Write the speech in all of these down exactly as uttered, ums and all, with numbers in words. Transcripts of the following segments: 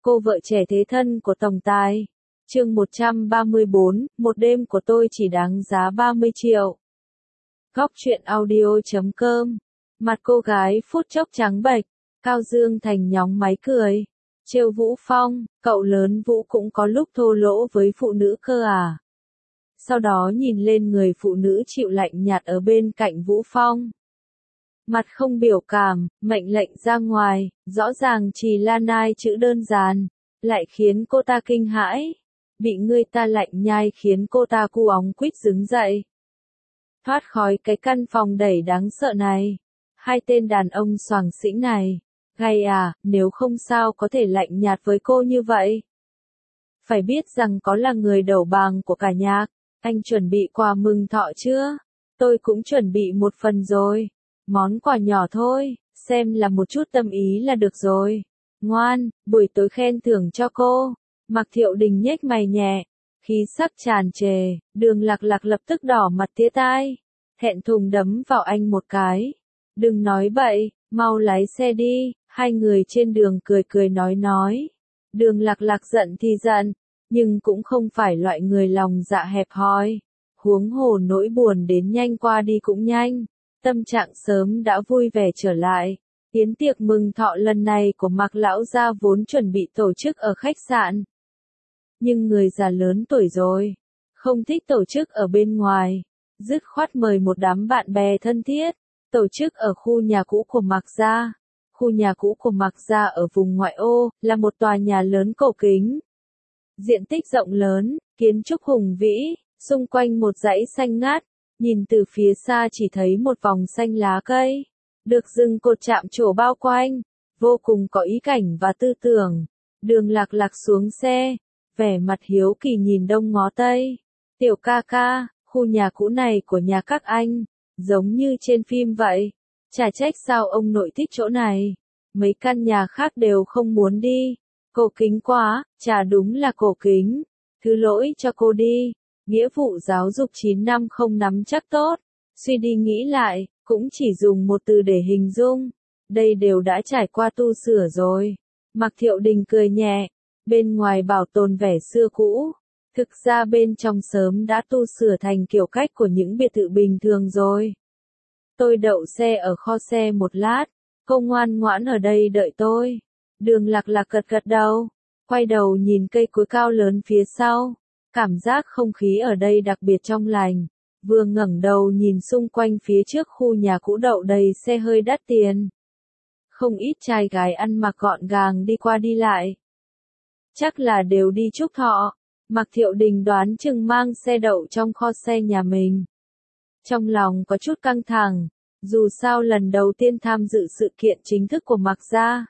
cô vợ trẻ thế thân của tổng tài. Chương một trăm ba mươi bốn, một đêm của tôi chỉ đáng giá ba mươi triệu. Góc truyện audio chấm com. Mặt cô gái phút chốc trắng bệch, Cao Dương Thành nhóng máy cười. Trêu Vũ Phong, cậu lớn Vũ cũng có lúc thô lỗ với phụ nữ cơ à. Sau đó nhìn lên người phụ nữ chịu lạnh nhạt ở bên cạnh Vũ Phong. Mặt không biểu cảm, mệnh lệnh ra ngoài, rõ ràng chỉ là nai chữ đơn giản, lại khiến cô ta kinh hãi. Bị người ta lạnh nhai khiến cô ta cu óng quýt đứng dậy. Thoát khỏi cái căn phòng đầy đáng sợ này. Hai tên đàn ông xoàng xĩnh này. Gay à, nếu không sao có thể lạnh nhạt với cô như vậy. Phải biết rằng có là người đầu bàng của cả nhà. Anh chuẩn bị quà mừng thọ chưa? Tôi cũng chuẩn bị một phần rồi. Món quà nhỏ thôi, xem là một chút tâm ý là được rồi. Ngoan, buổi tối khen thưởng cho cô. Mạc Thiệu Đình nhếch mày nhẹ, khí sắc tràn trề, Đường Lạc Lạc lập tức đỏ mặt tía tai, thẹn thùng đấm vào anh một cái. Đừng nói bậy, mau lái xe đi. Hai người trên đường cười cười nói nói. Đường Lạc Lạc giận thì giận, nhưng cũng không phải loại người lòng dạ hẹp hòi. Huống hồ nỗi buồn đến nhanh qua đi cũng nhanh. Tâm trạng sớm đã vui vẻ trở lại. Yến tiệc mừng thọ lần này của Mạc lão gia vốn chuẩn bị tổ chức ở khách sạn. Nhưng người già lớn tuổi rồi, không thích tổ chức ở bên ngoài, dứt khoát mời một đám bạn bè thân thiết, tổ chức ở khu nhà cũ của Mạc gia. Khu nhà cũ của Mạc gia ở vùng ngoại ô, là một tòa nhà lớn cổ kính. Diện tích rộng lớn, kiến trúc hùng vĩ, xung quanh một dãy xanh ngát, nhìn từ phía xa chỉ thấy một vòng xanh lá cây, được rừng cột chạm trổ bao quanh, vô cùng có ý cảnh và tư tưởng. Đường Lạc Lạc xuống xe, vẻ mặt hiếu kỳ nhìn đông ngó tây. Tiểu ca ca, khu nhà cũ này của nhà các anh, giống như trên phim vậy. Chả trách sao ông nội thích chỗ này. Mấy căn nhà khác đều không muốn đi. Cổ kính quá, chả đúng là cổ kính. Thứ lỗi cho cô đi. Nghĩa vụ giáo dục chín năm không nắm chắc tốt. Suy đi nghĩ lại, cũng chỉ dùng một từ để hình dung. Đây đều đã trải qua tu sửa rồi. Mạc Thiệu Đình cười nhẹ. Bên ngoài bảo tồn vẻ xưa cũ. Thực ra bên trong sớm đã tu sửa thành kiểu cách của những biệt thự bình thường rồi. Tôi đậu xe ở kho xe một lát. Cô ngoan ngoãn ở đây đợi tôi. Đường Lạc Lạc gật gật đầu. Quay đầu nhìn cây cối cao lớn phía sau. Cảm giác không khí ở đây đặc biệt trong lành. Vừa ngẩng đầu nhìn xung quanh phía trước khu nhà cũ đậu đầy xe hơi đắt tiền. Không ít trai gái ăn mặc gọn gàng đi qua đi lại. Chắc là đều đi chúc thọ. Mạc Thiệu Đình đoán chừng mang xe đậu trong kho xe nhà mình. Trong lòng có chút căng thẳng. Dù sao lần đầu tiên tham dự sự kiện chính thức của Mạc gia.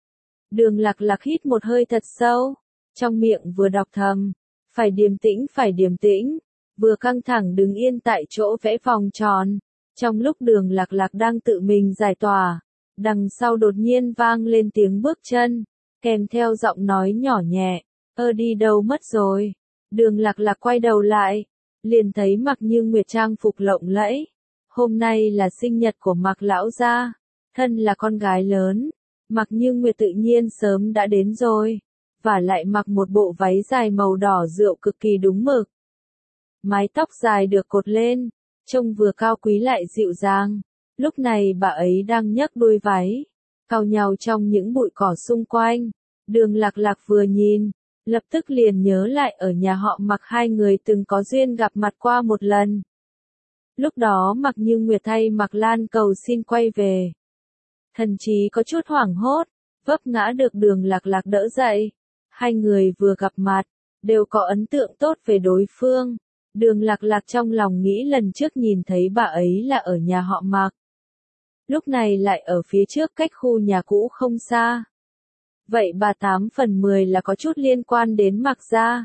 Đường Lạc Lạc hít một hơi thật sâu. Trong miệng vừa đọc thầm. Phải điềm tĩnh, phải điềm tĩnh. Vừa căng thẳng đứng yên tại chỗ vẽ vòng tròn. Trong lúc Đường Lạc Lạc đang tự mình giải tỏa. Đằng sau đột nhiên vang lên tiếng bước chân. Kèm theo giọng nói nhỏ nhẹ. Ơ đi đâu mất rồi. Đường Lạc Lạc quay đầu lại. Liền thấy Mạc Như Nguyệt trang phục lộng lẫy. Hôm nay là sinh nhật của Mạc lão gia. Thân là con gái lớn. Mạc Như Nguyệt tự nhiên sớm đã đến rồi. Và lại mặc một bộ váy dài màu đỏ rượu cực kỳ đúng mực. Mái tóc dài được cột lên. Trông vừa cao quý lại dịu dàng. Lúc này bà ấy đang nhấc đuôi váy. Cào nhào trong những bụi cỏ xung quanh. Đường Lạc Lạc vừa nhìn. Lập tức liền nhớ lại ở nhà họ Mạc hai người từng có duyên gặp mặt qua một lần. Lúc đó Mạc Như Nguyệt thay Mạc Lan cầu xin quay về. Thần trí có chút hoảng hốt, vấp ngã được Đường Lạc Lạc đỡ dậy. Hai người vừa gặp mặt, đều có ấn tượng tốt về đối phương. Đường Lạc Lạc trong lòng nghĩ lần trước nhìn thấy bà ấy là ở nhà họ Mạc. Lúc này lại ở phía trước cách khu nhà cũ không xa. Vậy bà tám phần mười là có chút liên quan đến Mạc gia.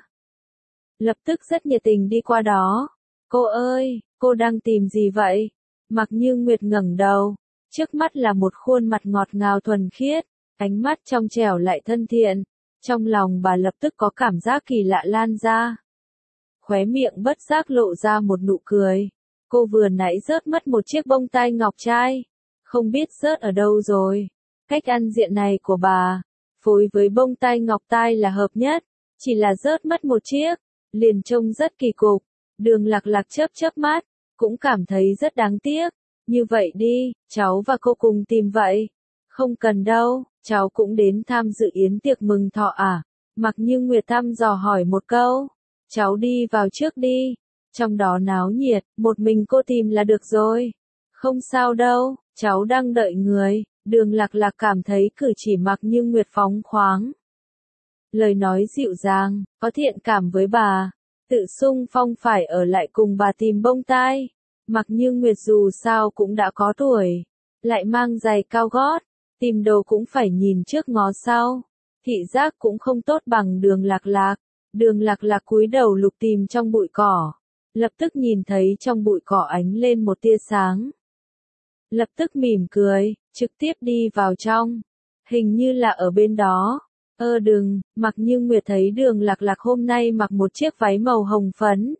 Lập tức rất nhiệt tình đi qua đó. Cô ơi, cô đang tìm gì vậy? Mạc Như Nguyệt ngẩng đầu. Trước mắt là một khuôn mặt ngọt ngào thuần khiết. Ánh mắt trong trẻo lại thân thiện. Trong lòng bà lập tức có cảm giác kỳ lạ lan ra. Khóe miệng bất giác lộ ra một nụ cười. Cô vừa nãy rớt mất một chiếc bông tai ngọc trai. Không biết rớt ở đâu rồi. Cách ăn diện này của bà. phối với bông tai ngọc tai là hợp nhất, chỉ là rớt mất một chiếc, liền trông rất kỳ cục. Đường Lạc Lạc chớp chớp mắt, cũng cảm thấy rất đáng tiếc. Như vậy đi, cháu và cô cùng tìm vậy. Không cần đâu, cháu cũng đến tham dự yến tiệc mừng thọ à? Mặc Như Nguyệt thăm dò hỏi một câu. Cháu đi vào trước đi, trong đó náo nhiệt, một mình cô tìm là được rồi. Không sao đâu, cháu đang đợi người. Đường Lạc Lạc cảm thấy cử chỉ Mặc Như Nguyệt phóng khoáng. Lời nói dịu dàng, có thiện cảm với bà. Tự sung phong phải ở lại cùng bà tìm bông tai. Mặc Như Nguyệt dù sao cũng đã có tuổi, lại mang giày cao gót, tìm đồ cũng phải nhìn trước ngó sau. Thị giác cũng không tốt bằng Đường Lạc Lạc. Đường Lạc Lạc cúi đầu lục tìm trong bụi cỏ, lập tức nhìn thấy trong bụi cỏ ánh lên một tia sáng. Lập tức mỉm cười, trực tiếp đi vào trong. Hình như là ở bên đó. Ơ đừng, Mặc Như Nguyệt thấy Đường Lạc Lạc hôm nay mặc một chiếc váy màu hồng phấn,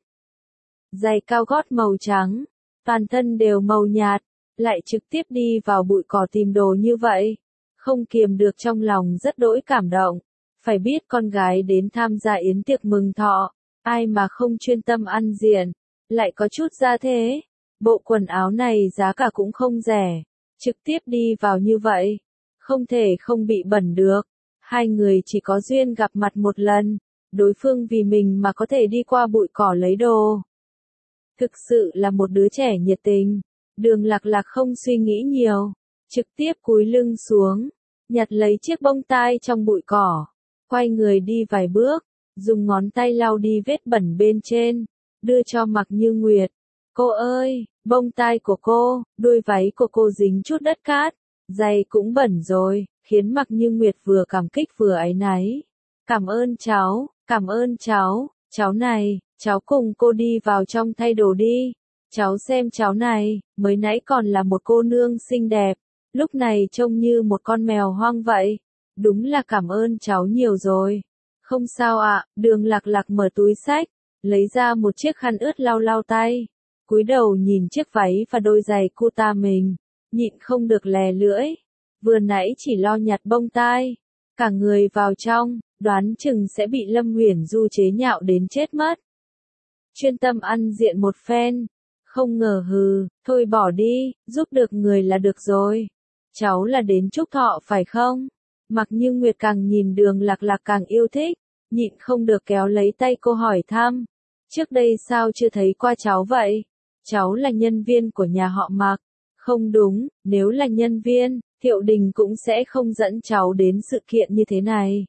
giày cao gót màu trắng, toàn thân đều màu nhạt, lại trực tiếp đi vào bụi cỏ tìm đồ như vậy. Không kiềm được trong lòng rất đỗi cảm động. Phải biết con gái đến tham gia yến tiệc mừng thọ, ai mà không chuyên tâm ăn diện, lại có chút ra thế. Bộ quần áo này giá cả cũng không rẻ, trực tiếp đi vào như vậy, không thể không bị bẩn được. Hai người chỉ có duyên gặp mặt một lần, đối phương vì mình mà có thể đi qua bụi cỏ lấy đồ. Thực sự là một đứa trẻ nhiệt tình. Đường Lạc Lạc không suy nghĩ nhiều, trực tiếp cúi lưng xuống, nhặt lấy chiếc bông tai trong bụi cỏ, quay người đi vài bước, dùng ngón tay lau đi vết bẩn bên trên, đưa cho Mặc Như Nguyệt. Cô ơi, bông tai của cô, đuôi váy của cô dính chút đất cát, giày cũng bẩn rồi, khiến Mặc Như Nguyệt vừa cảm kích vừa áy náy. Cảm ơn cháu, cảm ơn cháu, cháu này, cháu cùng cô đi vào trong thay đồ đi. Cháu xem cháu này, mới nãy còn là một cô nương xinh đẹp, lúc này trông như một con mèo hoang vậy. Đúng là cảm ơn cháu nhiều rồi. Không sao ạ, Đường Lạc Lạc mở túi xách, lấy ra một chiếc khăn ướt lau lau tay, cúi đầu nhìn chiếc váy và đôi giày cô ta mình, nhịn không được lè lưỡi. Vừa nãy chỉ lo nhặt bông tai, cả người vào trong, đoán chừng sẽ bị Lâm Huyền Du chế nhạo đến chết mất. Chuyên tâm ăn diện một phen, không ngờ hừ, thôi bỏ đi, giúp được người là được rồi. Cháu là đến chúc thọ phải không? Mặc Như Nguyệt càng nhìn Đường Lạc Lạc càng yêu thích, nhịn không được kéo lấy tay cô hỏi thăm. Trước đây sao chưa thấy qua cháu vậy? Cháu là nhân viên của nhà họ Mặc. Không đúng, nếu là nhân viên, Thiệu Đình cũng sẽ không dẫn cháu đến sự kiện như thế này.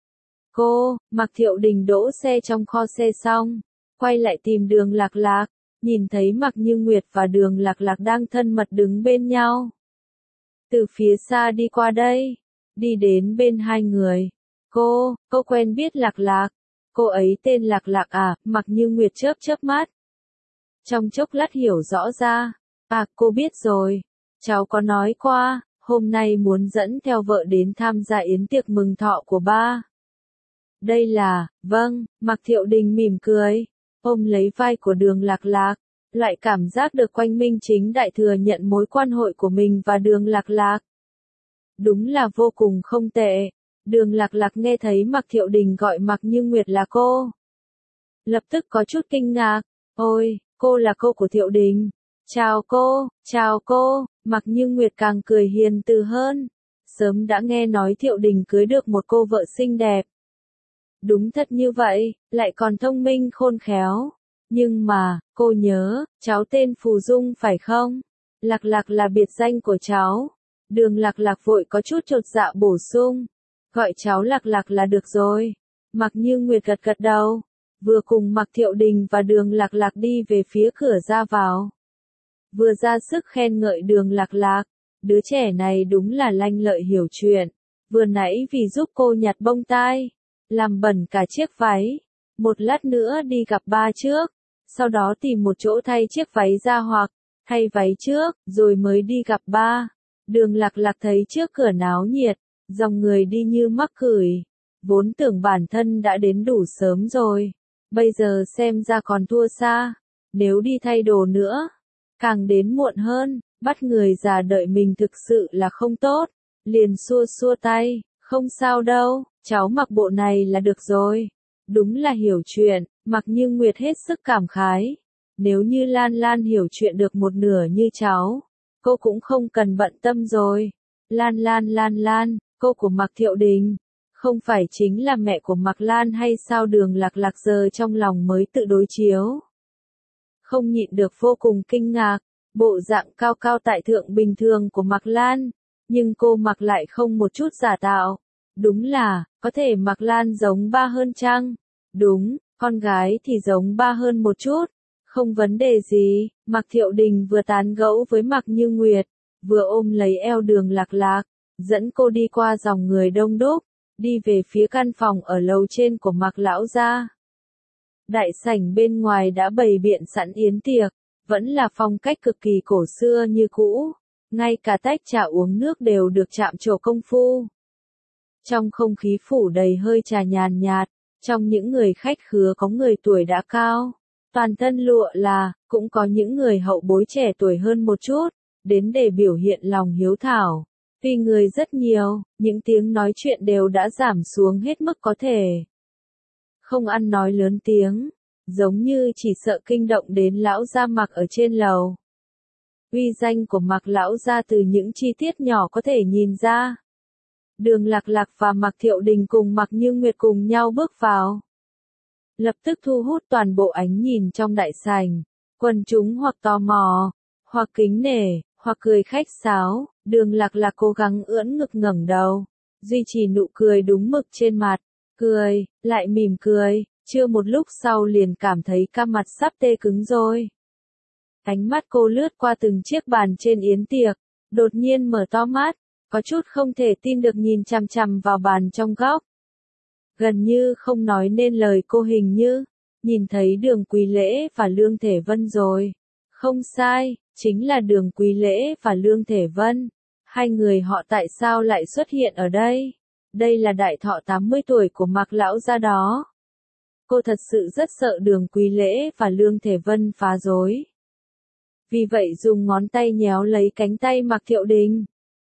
Cô, Mặc Thiệu Đình đỗ xe trong kho xe xong, quay lại tìm Đường Lạc Lạc, nhìn thấy Mặc Như Nguyệt và Đường Lạc Lạc đang thân mật đứng bên nhau. Từ phía xa đi qua đây, đi đến bên hai người. Cô, cô quen biết Lạc Lạc. Cô ấy tên Lạc Lạc à? Mặc Như Nguyệt chớp chớp mắt. Trong chốc lát hiểu rõ ra. À, cô biết rồi. Cháu có nói qua, hôm nay muốn dẫn theo vợ đến tham gia yến tiệc mừng thọ của ba. Đây là, vâng, Mặc Thiệu Đình mỉm cười, ôm lấy vai của Đường Lạc Lạc, lại cảm giác được Quanh Minh Chính Đại thừa nhận mối quan hệ của mình và Đường Lạc Lạc. Đúng là vô cùng không tệ. Đường Lạc Lạc nghe thấy Mặc Thiệu Đình gọi Mặc Như Nguyệt là cô, lập tức có chút kinh ngạc. Ôi, cô là cô của Thiệu Đình. Chào cô, chào cô. Mặc Như Nguyệt càng cười hiền từ hơn. Sớm đã nghe nói Thiệu Đình cưới được một cô vợ xinh đẹp. Đúng thật như vậy, lại còn thông minh khôn khéo. Nhưng mà, cô nhớ, cháu tên Phù Dung phải không? Lạc Lạc là biệt danh của cháu. Đường Lạc Lạc vội có chút chột dạ bổ sung. Gọi cháu Lạc Lạc là được rồi. Mặc Như Nguyệt gật gật đầu, vừa cùng Mặc Thiệu Đình và Đường Lạc Lạc đi về phía cửa ra vào. Vừa ra sức khen ngợi Đường Lạc Lạc, đứa trẻ này đúng là lanh lợi hiểu chuyện. Vừa nãy vì giúp cô nhặt bông tai, làm bẩn cả chiếc váy. Một lát nữa đi gặp ba trước, sau đó tìm một chỗ thay chiếc váy ra hoặc thay váy trước, rồi mới đi gặp ba. Đường Lạc Lạc thấy trước cửa náo nhiệt, dòng người đi như mắc cửi, vốn tưởng bản thân đã đến đủ sớm rồi, bây giờ xem ra còn thua xa, nếu đi thay đồ nữa, càng đến muộn hơn, bắt người già đợi mình thực sự là không tốt, liền xua xua tay, Không sao đâu, cháu mặc bộ này là được rồi. Đúng là hiểu chuyện, Mạc Như Nguyệt hết sức cảm khái. Nếu như Lan Lan hiểu chuyện được một nửa như cháu, cô cũng không cần bận tâm rồi. Lan Lan Lan Lan, cô của Mạc Thiệu Đình, không phải chính là mẹ của Mạc Lan hay sao? Đường Lạc Lạc giờ trong lòng mới tự đối chiếu. Không nhịn được vô cùng kinh ngạc, bộ dạng cao cao tại thượng bình thường của Mạc Lan, nhưng cô mặc lại không một chút giả tạo. Đúng là, có thể Mạc Lan giống ba hơn chăng? Đúng, con gái thì giống ba hơn một chút. Không vấn đề gì, Mạc Thiệu Đình vừa tán gẫu với Mạc Như Nguyệt, vừa ôm lấy eo Đường Lạc Lạc, dẫn cô đi qua dòng người đông đúc, đi về phía căn phòng ở lầu trên của Mạc lão gia. Đại sảnh bên ngoài đã bày biện sẵn yến tiệc, vẫn là phong cách cực kỳ cổ xưa như cũ, ngay cả tách trà uống nước đều được chạm trổ công phu. Trong không khí phủ đầy hơi trà nhàn nhạt, trong những người khách khứa có người tuổi đã cao, toàn thân lụa là, cũng có những người hậu bối trẻ tuổi hơn một chút, đến để biểu hiện lòng hiếu thảo. Tuy người rất nhiều, những tiếng nói chuyện đều đã giảm xuống hết mức có thể. Không ăn nói lớn tiếng, giống như chỉ sợ kinh động đến lão gia Mạc ở trên lầu. Uy danh của Mạc lão gia từ những chi tiết nhỏ có thể nhìn ra. Đường Lạc Lạc và Mạc Thiệu Đình cùng Mạc Như Nguyệt cùng nhau bước vào. Lập tức thu hút toàn bộ ánh nhìn trong đại sảnh, quần chúng hoặc tò mò, hoặc kính nể, hoặc cười khách sáo. Đường Lạc Lạc cố gắng ưỡn ngực ngẩng đầu, duy trì nụ cười đúng mực trên mặt, cười, lại mỉm cười, chưa một lúc sau liền cảm thấy cam mặt sắp tê cứng rồi. Ánh mắt cô lướt qua từng chiếc bàn trên yến tiệc, đột nhiên mở to mắt, có chút không thể tin được nhìn chằm chằm vào bàn trong góc. Gần như không nói nên lời, cô hình như nhìn thấy Đường Quý Lễ và Lương Thể Vân rồi. Không sai, chính là Đường Quý Lễ và Lương Thể Vân. Hai người họ tại sao lại xuất hiện ở đây? Đây là đại thọ tám mươi tuổi của Mạc lão gia đó. Cô thật sự rất sợ Đường Quý Lễ và Lương Thể Vân phá rối. Vì vậy dùng ngón tay nhéo lấy cánh tay Mạc Thiệu Đình.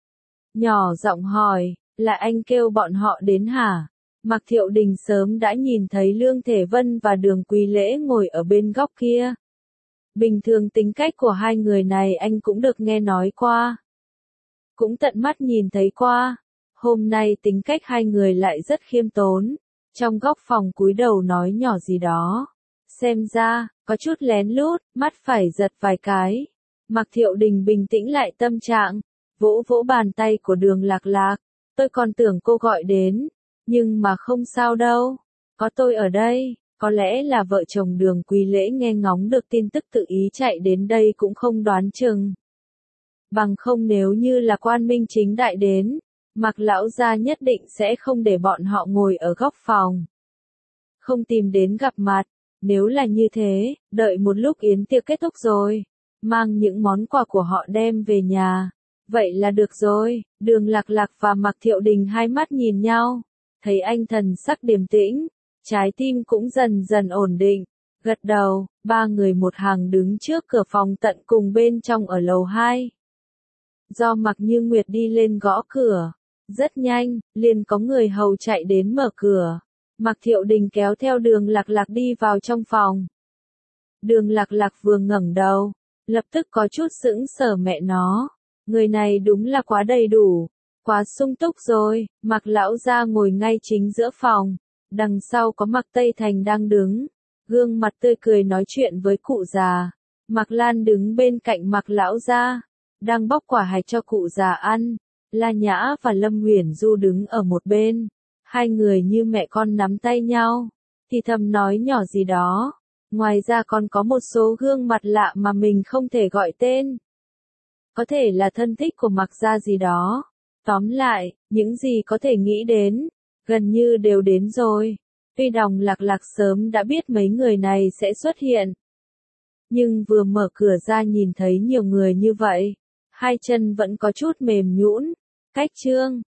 Nhỏ giọng hỏi, là anh kêu bọn họ đến hả? Mạc Thiệu Đình sớm đã nhìn thấy Lương Thể Vân và Đường Quý Lễ ngồi ở bên góc kia. Bình thường tính cách của hai người này anh cũng được nghe nói qua. Cũng tận mắt nhìn thấy qua. Hôm nay tính cách hai người lại rất khiêm tốn. Trong góc phòng cúi đầu nói nhỏ gì đó. Xem ra, có chút lén lút, mắt phải giật vài cái. Mạc Thiệu Đình bình tĩnh lại tâm trạng, vỗ vỗ bàn tay của Đường Lạc Lạc. Tôi còn tưởng cô gọi đến, nhưng mà không sao đâu. Có tôi ở đây, có lẽ là vợ chồng Đường Quý Lễ nghe ngóng được tin tức tự ý chạy đến đây cũng không đoán chừng. Bằng không nếu như là Quan Minh Chính Đại đến, Mạc lão gia nhất định sẽ không để bọn họ ngồi ở góc phòng. Không tìm đến gặp mặt, nếu là như thế, đợi một lúc yến tiệc kết thúc rồi, mang những món quà của họ đem về nhà. Vậy là được rồi. Đường Lạc Lạc và Mạc Thiệu Đình hai mắt nhìn nhau, thấy anh thần sắc điềm tĩnh, trái tim cũng dần dần ổn định, gật đầu. Ba người một hàng đứng trước cửa phòng tận cùng bên trong ở lầu hai. Do Mạc Như Nguyệt đi lên gõ cửa, rất nhanh, liền có người hầu chạy đến mở cửa. Mạc Thiệu Đình kéo theo Đường Lạc Lạc đi vào trong phòng. Đường Lạc Lạc vừa ngẩng đầu, lập tức có chút sững sờ, mẹ nó, người này đúng là quá đầy đủ, quá sung túc rồi. Mạc lão gia ngồi ngay chính giữa phòng, đằng sau có Mạc Tây Thành đang đứng, gương mặt tươi cười nói chuyện với cụ già. Mạc Lan đứng bên cạnh Mạc lão gia, đang bóc quả hạch cho cụ già ăn. La Nhã và Lâm Huyền Du đứng ở một bên, hai người như mẹ con nắm tay nhau, thì thầm nói nhỏ gì đó. Ngoài ra còn có một số gương mặt lạ mà mình không thể gọi tên. Có thể là thân thích của Mạc gia gì đó. Tóm lại, những gì có thể nghĩ đến, gần như đều đến rồi. Tuy Đường Lạc Lạc sớm đã biết mấy người này sẽ xuất hiện, nhưng vừa mở cửa ra nhìn thấy nhiều người như vậy, hai chân vẫn có chút mềm nhũn. Cách chương